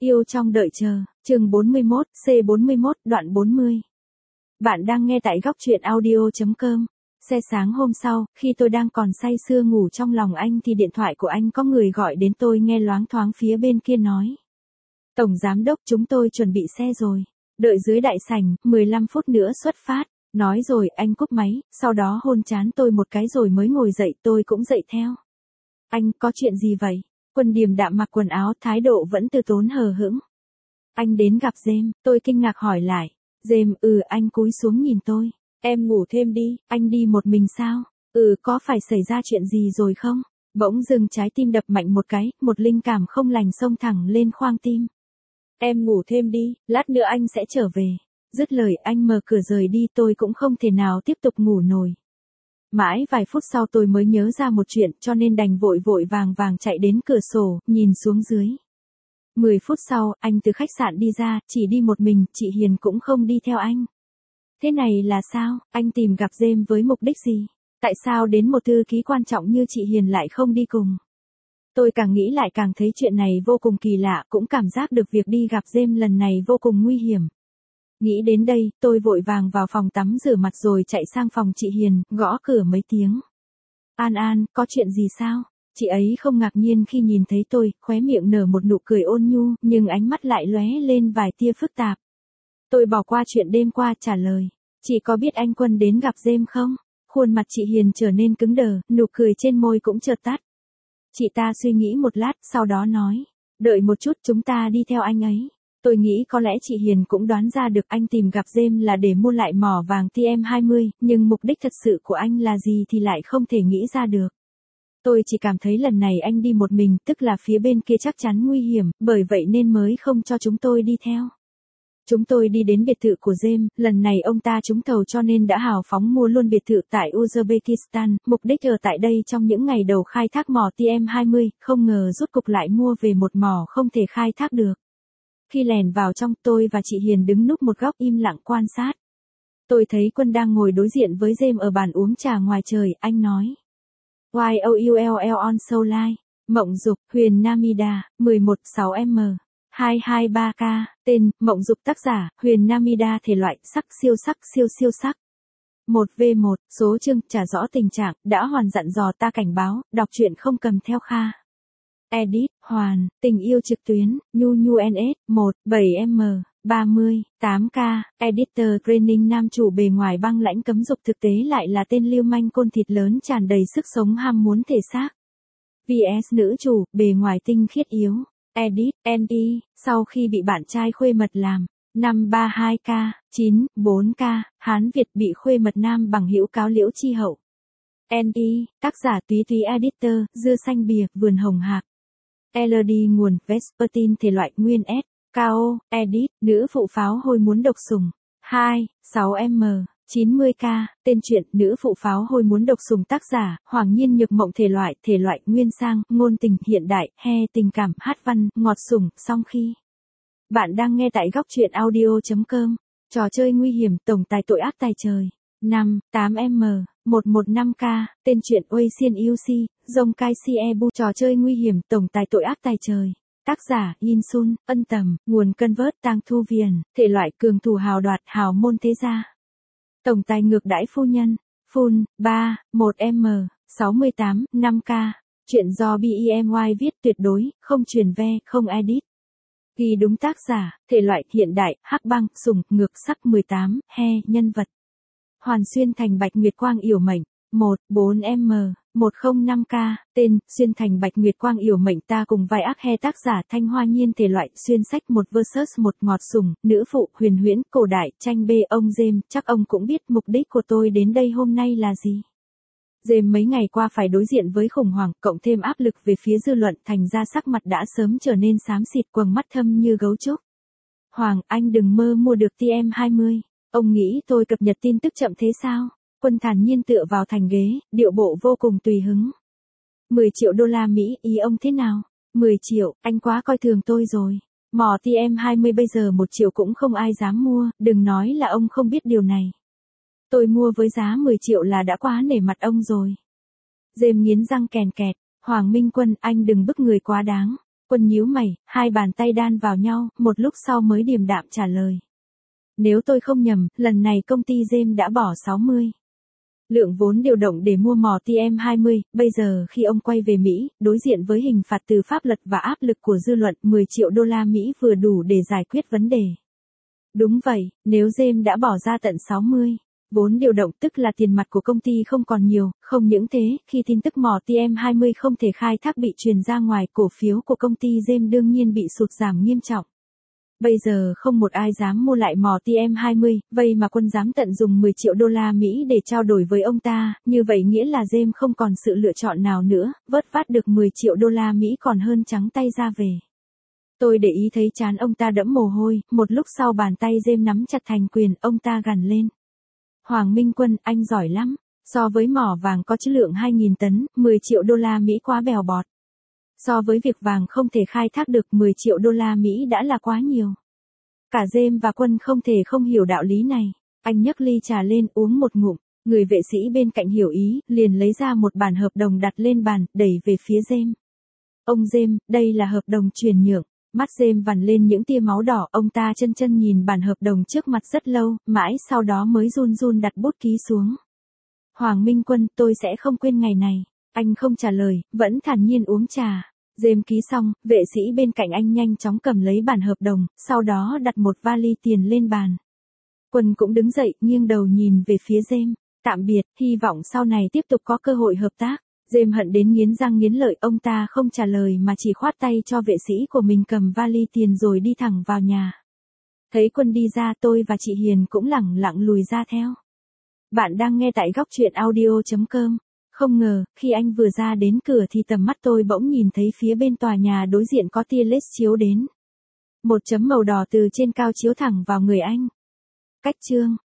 Yêu trong đợi chờ, chương 41, C41, đoạn 40. Bạn đang nghe tại góc truyện audio.com. Xe sáng hôm sau, khi tôi đang còn say sưa ngủ trong lòng anh thì điện thoại của anh có người gọi đến, tôi nghe loáng thoáng phía bên kia nói. Tổng giám đốc, chúng tôi chuẩn bị xe rồi. Đợi dưới đại sảnh, 15 phút nữa xuất phát. Nói rồi anh cúp máy, sau đó hôn trán tôi một cái rồi mới ngồi dậy, tôi cũng dậy theo. Anh, có chuyện gì vậy? Quân điềm đạm mặc quần áo, thái độ vẫn từ tốn hờ hững. Anh đến gặp James, tôi kinh ngạc hỏi lại. James, anh cúi xuống nhìn tôi. Em ngủ thêm đi, anh đi một mình sao? Có phải xảy ra chuyện gì rồi không? Bỗng dưng trái tim đập mạnh một cái, một linh cảm không lành xông thẳng lên khoang tim. Em ngủ thêm đi, lát nữa anh sẽ trở về. Dứt lời anh mở cửa rời đi, tôi cũng không thể nào tiếp tục ngủ nổi. Mãi vài phút sau tôi mới nhớ ra một chuyện, cho nên đành vội vội vàng vàng chạy đến cửa sổ, nhìn xuống dưới. 10 phút sau, anh từ khách sạn đi ra, chỉ đi một mình, chị Hiền cũng không đi theo anh. Thế này là sao? Anh tìm gặp James với mục đích gì? Tại sao đến một thư ký quan trọng như chị Hiền lại không đi cùng? Tôi càng nghĩ lại càng thấy chuyện này vô cùng kỳ lạ, cũng cảm giác được việc đi gặp James lần này vô cùng nguy hiểm. Nghĩ đến đây, tôi vội vàng vào phòng tắm rửa mặt rồi chạy sang phòng chị Hiền, gõ cửa mấy tiếng. An, có chuyện gì sao? Chị ấy không ngạc nhiên khi nhìn thấy tôi, khóe miệng nở một nụ cười ôn nhu, nhưng ánh mắt lại lóe lên vài tia phức tạp. Tôi bỏ qua chuyện đêm qua, trả lời. Chị có biết anh Quân đến gặp James không? Khuôn mặt chị Hiền trở nên cứng đờ, nụ cười trên môi cũng chợt tắt. Chị ta suy nghĩ một lát, sau đó nói. Đợi một chút, chúng ta đi theo anh ấy. Tôi nghĩ có lẽ chị Hiền cũng đoán ra được anh tìm gặp James là để mua lại mỏ vàng TM20, nhưng mục đích thật sự của anh là gì thì lại không thể nghĩ ra được. Tôi chỉ cảm thấy lần này anh đi một mình, tức là phía bên kia chắc chắn nguy hiểm, bởi vậy nên mới không cho chúng tôi đi theo. Chúng tôi đi đến biệt thự của James, lần này ông ta trúng thầu cho nên đã hào phóng mua luôn biệt thự tại Uzbekistan, mục đích ở tại đây trong những ngày đầu khai thác mỏ TM20, không ngờ rốt cục lại mua về một mỏ không thể khai thác được. Khi lèn vào trong, tôi và chị Hiền đứng núp một góc im lặng quan sát. Tôi thấy Quân đang ngồi đối diện với James ở bàn uống trà ngoài trời, anh nói. YOULL on Soul Live, Mộng Dục, Huyền Namida, 11-6M, 223K, tên, Mộng Dục tác giả, Huyền Namida thể loại, sắc, siêu sắc. 1v1, số chương, trả rõ tình trạng, đã hoàn dặn dò ta cảnh báo, đọc truyện không cầm theo Kha. Edit, Hoàn, tình yêu trực tuyến, Nhu NS, 17M, 30, 8K, Editor Training nam chủ bề ngoài băng lãnh cấm dục thực tế lại là tên lưu manh côn thịt lớn tràn đầy sức sống ham muốn thể xác. VS nữ chủ, bề ngoài tinh khiết yếu. Edit, NE, sau khi bị bạn trai khuê mật làm. 532K, 94K, Hán Việt bị khuê mật nam bằng hữu cáo liễu chi hậu. NE, tác giả Túy Editor, dưa xanh bìa, vườn hồng hạc. LD nguồn, Vespertine thể loại nguyên S. KO, Edit, nữ phụ pháo hôi muốn độc sủng. 2, 6M, 90K, tên truyện, nữ phụ pháo hôi muốn độc sủng tác giả, Hoàng Nhiên Nhược Mộng thể loại nguyên sang, ngôn tình, hiện đại, he tình cảm, hát văn, ngọt sủng, song khi. Bạn đang nghe tại góc truyện audio.com, trò chơi nguy hiểm, tổng tài tội ác tài trời. 5, 8M, 115K, tên truyện Ocean UC, Dông Kai Siebu, trò chơi nguy hiểm, tổng tài tội ác tài trời. Tác giả, Yin Sun, Ân Tầm, nguồn Convert Tang Thu Viền, thể loại cường thủ hào đoạt, hào môn thế gia. Tổng tài ngược đãi phu nhân, Full, 3, 1M, 68, 5K, chuyện do BEMY viết tuyệt đối, không truyền ve, không edit. Ghi đúng tác giả, thể loại hiện đại, hắc băng, sủng, ngược sắc 18, he, nhân vật. Hoàn Xuyên Thành Bạch Nguyệt Quang Yểu Mệnh, 14M, 105K, tên, Xuyên Thành Bạch Nguyệt Quang Yểu Mệnh ta cùng vai ác he tác giả Thanh Hoa Nhiên thể loại, xuyên sách 1 vs 1 ngọt sủng, nữ phụ, huyền huyễn, cổ đại, tranh bê ông James, chắc ông cũng biết mục đích của tôi đến đây hôm nay là gì. James mấy ngày qua phải đối diện với khủng hoảng, cộng thêm áp lực về phía dư luận, thành ra sắc mặt đã sớm trở nên xám xịt, quầng mắt thâm như gấu trúc. Hoàng, anh đừng mơ mua được TM20. Ông nghĩ tôi cập nhật tin tức chậm thế sao? Quân thản nhiên tựa vào thành ghế, điệu bộ vô cùng tùy hứng. 10 triệu đô la Mỹ, ý ông thế nào? 10 triệu, anh quá coi thường tôi rồi. Mỏ TM20 bây giờ 1 triệu cũng không ai dám mua, đừng nói là ông không biết điều này. Tôi mua với giá 10 triệu là đã quá nể mặt ông rồi. James nghiến răng kèn kẹt, Hoàng Minh Quân, anh đừng bức người quá đáng. Quân nhíu mày, hai bàn tay đan vào nhau, một lúc sau mới điềm đạm trả lời. Nếu tôi không nhầm, lần này công ty James đã bỏ 60 lượng vốn điều động để mua mỏ TM20, bây giờ khi ông quay về Mỹ, đối diện với hình phạt từ pháp luật và áp lực của dư luận, 10 triệu đô la Mỹ vừa đủ để giải quyết vấn đề. Đúng vậy, nếu James đã bỏ ra tận 60 vốn điều động tức là tiền mặt của công ty không còn nhiều, không những thế, khi tin tức mỏ TM20 không thể khai thác bị truyền ra ngoài, cổ phiếu của công ty James đương nhiên bị sụt giảm nghiêm trọng. Bây giờ không một ai dám mua lại mỏ TM20, vậy mà Quân dám tận dùng 10 triệu đô la Mỹ để trao đổi với ông ta, như vậy nghĩa là James không còn sự lựa chọn nào nữa, vớt vát được 10 triệu đô la Mỹ còn hơn trắng tay ra về. Tôi để ý thấy trán ông ta đẫm mồ hôi, một lúc sau bàn tay James nắm chặt thành quyền, ông ta gằn lên. Hoàng Minh Quân, anh giỏi lắm, so với mỏ vàng có trữ lượng 2.000 tấn, 10 triệu đô la Mỹ quá bèo bọt. So với việc vàng không thể khai thác được 10 triệu đô la Mỹ đã là quá nhiều. Cả James và Quân không thể không hiểu đạo lý này. Anh nhấc ly trà lên uống một ngụm, người vệ sĩ bên cạnh hiểu ý, liền lấy ra một bản hợp đồng đặt lên bàn, đẩy về phía James. Ông James, đây là hợp đồng chuyển nhượng. Mắt James vằn lên những tia máu đỏ, ông ta chân chân nhìn bản hợp đồng trước mặt rất lâu, mãi sau đó mới run run đặt bút ký xuống. Hoàng Minh Quân, tôi sẽ không quên ngày này. Anh không trả lời, vẫn thản nhiên uống trà. James ký xong, vệ sĩ bên cạnh anh nhanh chóng cầm lấy bản hợp đồng, sau đó đặt một vali tiền lên bàn. Quân cũng đứng dậy, nghiêng đầu nhìn về phía James. Tạm biệt, hy vọng sau này tiếp tục có cơ hội hợp tác. James hận đến nghiến răng nghiến lợi, ông ta không trả lời mà chỉ khoát tay cho vệ sĩ của mình cầm vali tiền rồi đi thẳng vào nhà. Thấy Quân đi ra, tôi và chị Hiền cũng lẳng lặng lùi ra theo. Bạn đang nghe tại góc truyện audio.com. Không ngờ, khi anh vừa ra đến cửa thì tầm mắt tôi bỗng nhìn thấy phía bên tòa nhà đối diện có tia laser chiếu đến. Một chấm màu đỏ từ trên cao chiếu thẳng vào người anh. Cách chương